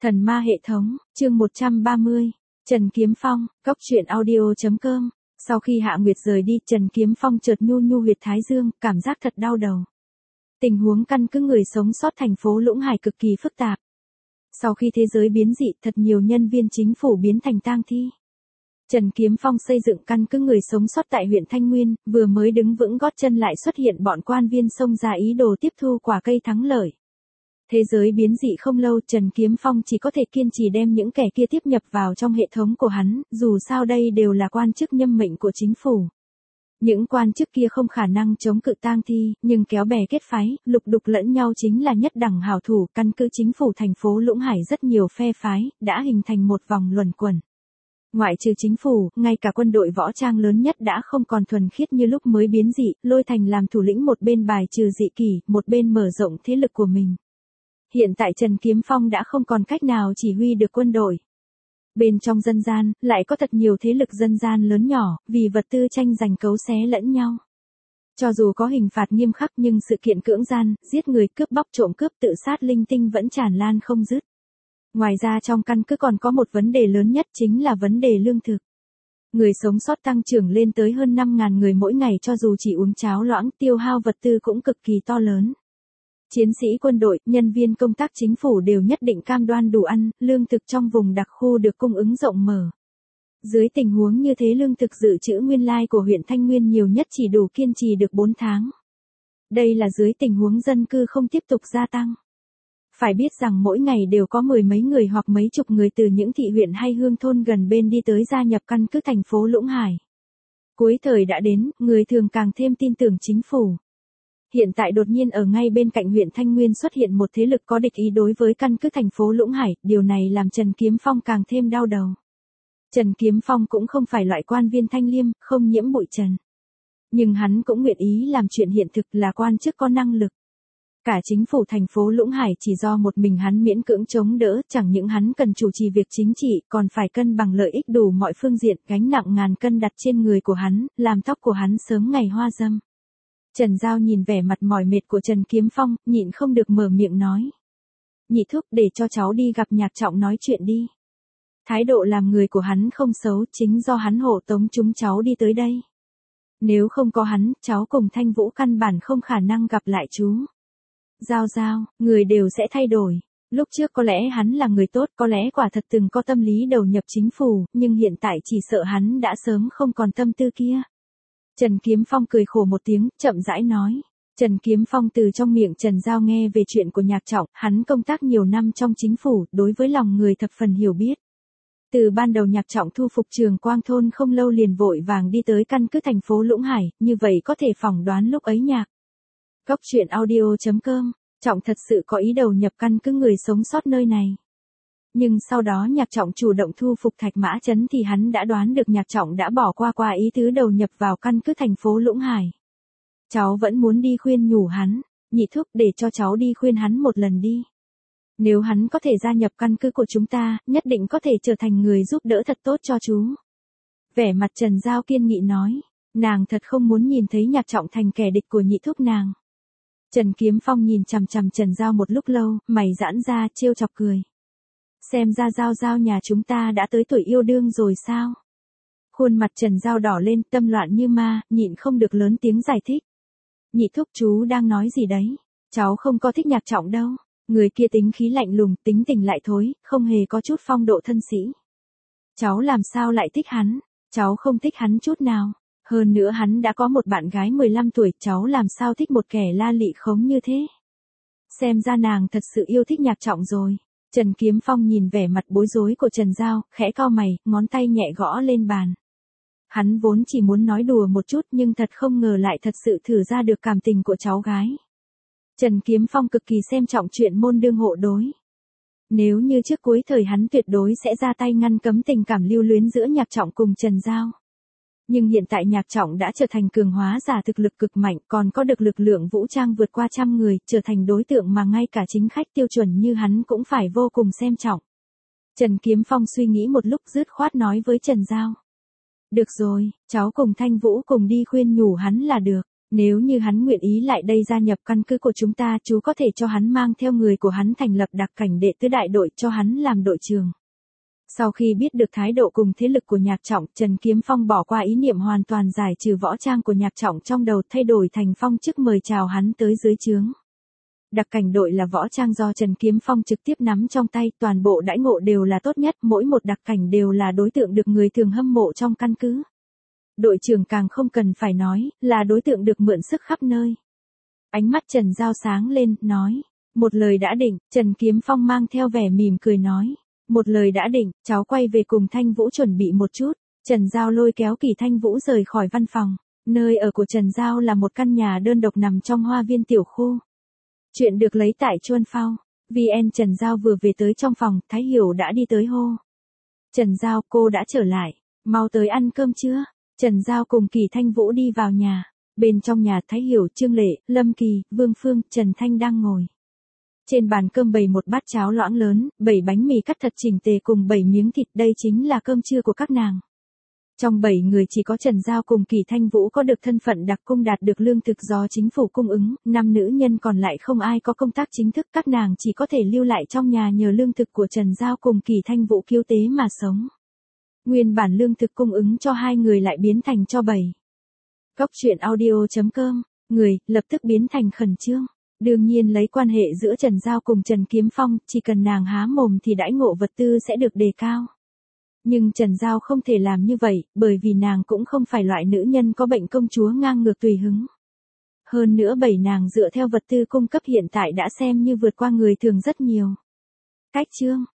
Thần ma hệ thống, chương 130, Trần Kiếm Phong, Cốc truyện audio.com. Sau khi Hạ Nguyệt rời đi, Trần Kiếm Phong chợt nhu nhu huyệt thái dương, cảm giác thật đau đầu. Tình huống căn cứ người sống sót thành phố Lũng Hải cực kỳ phức tạp. Sau khi thế giới biến dị, thật nhiều nhân viên chính phủ biến thành tang thi. Trần Kiếm Phong xây dựng căn cứ người sống sót tại huyện Thanh Nguyên, vừa mới đứng vững gót chân lại xuất hiện bọn quan viên xông ra ý đồ tiếp thu quả cây thắng lợi. Thế giới biến dị không lâu, Trần Kiếm Phong chỉ có thể kiên trì đem những kẻ kia tiếp nhập vào trong hệ thống của hắn, dù sao đây đều là quan chức nhâm mệnh của chính phủ. Những quan chức kia không khả năng chống cự tang thi, nhưng kéo bè kết phái, lục đục lẫn nhau chính là nhất đẳng hảo thủ. Căn cứ chính phủ thành phố Lũng Hải rất nhiều phe phái, đã hình thành một vòng luẩn quẩn. Ngoại trừ chính phủ, ngay cả quân đội võ trang lớn nhất đã không còn thuần khiết như lúc mới biến dị, Lôi Thành làm thủ lĩnh một bên bài trừ dị kỷ, một bên mở rộng thế lực của mình. Hiện tại Trần Kiếm Phong đã không còn cách nào chỉ huy được quân đội. Bên trong dân gian, lại có thật nhiều thế lực dân gian lớn nhỏ, vì vật tư tranh giành cấu xé lẫn nhau. Cho dù có hình phạt nghiêm khắc nhưng sự kiện cưỡng gian, giết người, cướp bóc, trộm cướp, tự sát linh tinh vẫn tràn lan không dứt. Ngoài ra trong căn cứ còn có một vấn đề lớn nhất chính là vấn đề lương thực. Người sống sót tăng trưởng lên tới hơn 5.000 người mỗi ngày, cho dù chỉ uống cháo loãng, tiêu hao vật tư cũng cực kỳ to lớn. Chiến sĩ quân đội, nhân viên công tác chính phủ đều nhất định cam đoan đủ ăn, lương thực trong vùng đặc khu được cung ứng rộng mở. Dưới tình huống như thế, lương thực dự trữ nguyên lai của huyện Thanh Nguyên nhiều nhất chỉ đủ kiên trì được 4 tháng. Đây là dưới tình huống dân cư không tiếp tục gia tăng. Phải biết rằng mỗi ngày đều có mười mấy người hoặc mấy chục người từ những thị huyện hay hương thôn gần bên đi tới gia nhập căn cứ thành phố Lũng Hải. Cuối thời đã đến, người thường càng thêm tin tưởng chính phủ. Hiện tại đột nhiên ở ngay bên cạnh huyện Thanh Nguyên xuất hiện một thế lực có địch ý đối với căn cứ thành phố Lũng Hải, điều này làm Trần Kiếm Phong càng thêm đau đầu. Trần Kiếm Phong cũng không phải loại quan viên thanh liêm, không nhiễm bụi trần. Nhưng hắn cũng nguyện ý làm chuyện hiện thực, là quan chức có năng lực. Cả chính phủ thành phố Lũng Hải chỉ do một mình hắn miễn cưỡng chống đỡ, chẳng những hắn cần chủ trì việc chính trị, còn phải cân bằng lợi ích đủ mọi phương diện, gánh nặng ngàn cân đặt trên người của hắn, làm tóc của hắn sớm ngày hoa râm. Trần Giao nhìn vẻ mặt mỏi mệt của Trần Kiếm Phong, nhịn không được mở miệng nói. Nhị thúc, để cho cháu đi gặp Nhạc Trọng nói chuyện đi. Thái độ làm người của hắn không xấu, chính do hắn hộ tống chúng cháu đi tới đây. Nếu không có hắn, cháu cùng Thanh Vũ căn bản không khả năng gặp lại chú. Giao, người đều sẽ thay đổi. Lúc trước có lẽ hắn là người tốt, có lẽ quả thật từng có tâm lý đầu nhập chính phủ, nhưng hiện tại chỉ sợ hắn đã sớm không còn tâm tư kia. Trần Kiếm Phong cười khổ một tiếng, chậm rãi nói. Trần Kiếm Phong từ trong miệng Trần Giao nghe về chuyện của Nhạc Trọng, hắn công tác nhiều năm trong chính phủ, đối với lòng người thập phần hiểu biết. Từ ban đầu Nhạc Trọng thu phục Trường Quang thôn không lâu liền vội vàng đi tới căn cứ thành phố Lũng Hải, như vậy có thể phỏng đoán lúc ấy Cốc truyện audio.com, Trọng thật sự có ý đầu nhập căn cứ người sống sót nơi này. Nhưng sau đó Nhạc Trọng chủ động thu phục Thạch Mã Trấn thì hắn đã đoán được Nhạc Trọng đã bỏ qua ý tứ đầu nhập vào căn cứ thành phố Lũng Hải. Cháu vẫn muốn đi khuyên nhủ hắn, nhị thúc, để cho cháu đi khuyên hắn một lần đi. Nếu hắn có thể gia nhập căn cứ của chúng ta, nhất định có thể trở thành người giúp đỡ thật tốt cho chú. Vẻ mặt Trần Giao kiên nghị nói, nàng thật không muốn nhìn thấy Nhạc Trọng thành kẻ địch của nhị thúc nàng. Trần Kiếm Phong nhìn chằm chằm Trần Giao một lúc lâu, mày giãn ra, trêu chọc cười. Xem ra Giao nhà chúng ta đã tới tuổi yêu đương rồi sao? Khuôn mặt Trần Giao đỏ lên, tâm loạn như ma, nhịn không được lớn tiếng giải thích. Nhị thúc, chú đang nói gì đấy? Cháu không có thích Nhạc Trọng đâu. Người kia tính khí lạnh lùng, tính tình lại thối, không hề có chút phong độ thân sĩ. Cháu làm sao lại thích hắn? Cháu không thích hắn chút nào. Hơn nữa hắn đã có một bạn gái 15 tuổi, cháu làm sao thích một kẻ la lị khống như thế? Xem ra nàng thật sự yêu thích Nhạc Trọng rồi. Trần Kiếm Phong nhìn vẻ mặt bối rối của Trần Giao, khẽ cau mày, ngón tay nhẹ gõ lên bàn. Hắn vốn chỉ muốn nói đùa một chút nhưng thật không ngờ lại thật sự thử ra được cảm tình của cháu gái. Trần Kiếm Phong cực kỳ xem trọng chuyện môn đương hộ đối. Nếu như trước cuối thời hắn tuyệt đối sẽ ra tay ngăn cấm tình cảm lưu luyến giữa Nhạc Trọng cùng Trần Giao. Nhưng hiện tại Nhạc Trọng đã trở thành cường hóa giả thực lực cực mạnh, còn có được lực lượng vũ trang vượt qua 100 người, trở thành đối tượng mà ngay cả chính khách tiêu chuẩn như hắn cũng phải vô cùng xem trọng. Trần Kiếm Phong suy nghĩ một lúc dứt khoát nói với Trần Giao. Được rồi, cháu cùng Thanh Vũ cùng đi khuyên nhủ hắn là được. Nếu như hắn nguyện ý lại đây gia nhập căn cứ của chúng ta, chú có thể cho hắn mang theo người của hắn thành lập đặc cảnh đệ tứ đại đội cho hắn làm đội trưởng. Sau khi biết được thái độ cùng thế lực của Nhạc Trọng, Trần Kiếm Phong bỏ qua ý niệm hoàn toàn giải trừ võ trang của Nhạc Trọng trong đầu, thay đổi thành phong chức mời chào hắn tới dưới trướng. Đặc cảnh đội là võ trang do Trần Kiếm Phong trực tiếp nắm trong tay, toàn bộ đãi ngộ đều là tốt nhất, mỗi một đặc cảnh đều là đối tượng được người thường hâm mộ trong căn cứ. Đội trưởng càng không cần phải nói, là đối tượng được mượn sức khắp nơi. Ánh mắt Trần Giao sáng lên, nói. Một lời đã định, Trần Kiếm Phong mang theo vẻ mỉm cười nói. Một lời đã định, cháu quay về cùng Thanh Vũ chuẩn bị một chút. Trần Giao lôi kéo Kỳ Thanh Vũ rời khỏi văn phòng. Nơi ở của Trần Giao là một căn nhà đơn độc nằm trong hoa viên tiểu khu. Chuyện được lấy tại Chuan Phao. VN. Trần Giao vừa về tới trong phòng, Thái Hiểu đã đi tới hô. Trần Giao, cô đã trở lại. Mau tới ăn cơm chưa? Trần Giao cùng Kỳ Thanh Vũ đi vào nhà. Bên trong nhà Thái Hiểu, Trương Lệ, Lâm Kỳ, Vương Phương, Trần Thanh đang ngồi. Trên bàn cơm bày một bát cháo loãng lớn, 7 bánh mì cắt thật chỉnh tề cùng 7 miếng thịt, đây chính là cơm trưa của các nàng. Trong 7 người chỉ có Trần Giao cùng Kỳ Thanh Vũ có được thân phận đặc cung đạt được lương thực do chính phủ cung ứng, 5 nữ nhân còn lại không ai có công tác chính thức, các nàng chỉ có thể lưu lại trong nhà nhờ lương thực của Trần Giao cùng Kỳ Thanh Vũ cứu tế mà sống. Nguyên bản lương thực cung ứng cho 2 người lại biến thành cho 7. Cốc truyện audio.com, người, lập tức biến thành khẩn trương. Đương nhiên lấy quan hệ giữa Trần Giao cùng Trần Kiếm Phong, chỉ cần nàng há mồm thì đãi ngộ vật tư sẽ được đề cao. Nhưng Trần Giao không thể làm như vậy, bởi vì nàng cũng không phải loại nữ nhân có bệnh công chúa ngang ngược tùy hứng. Hơn nữa 7 nàng dựa theo vật tư cung cấp hiện tại đã xem như vượt qua người thường rất nhiều. Cách chương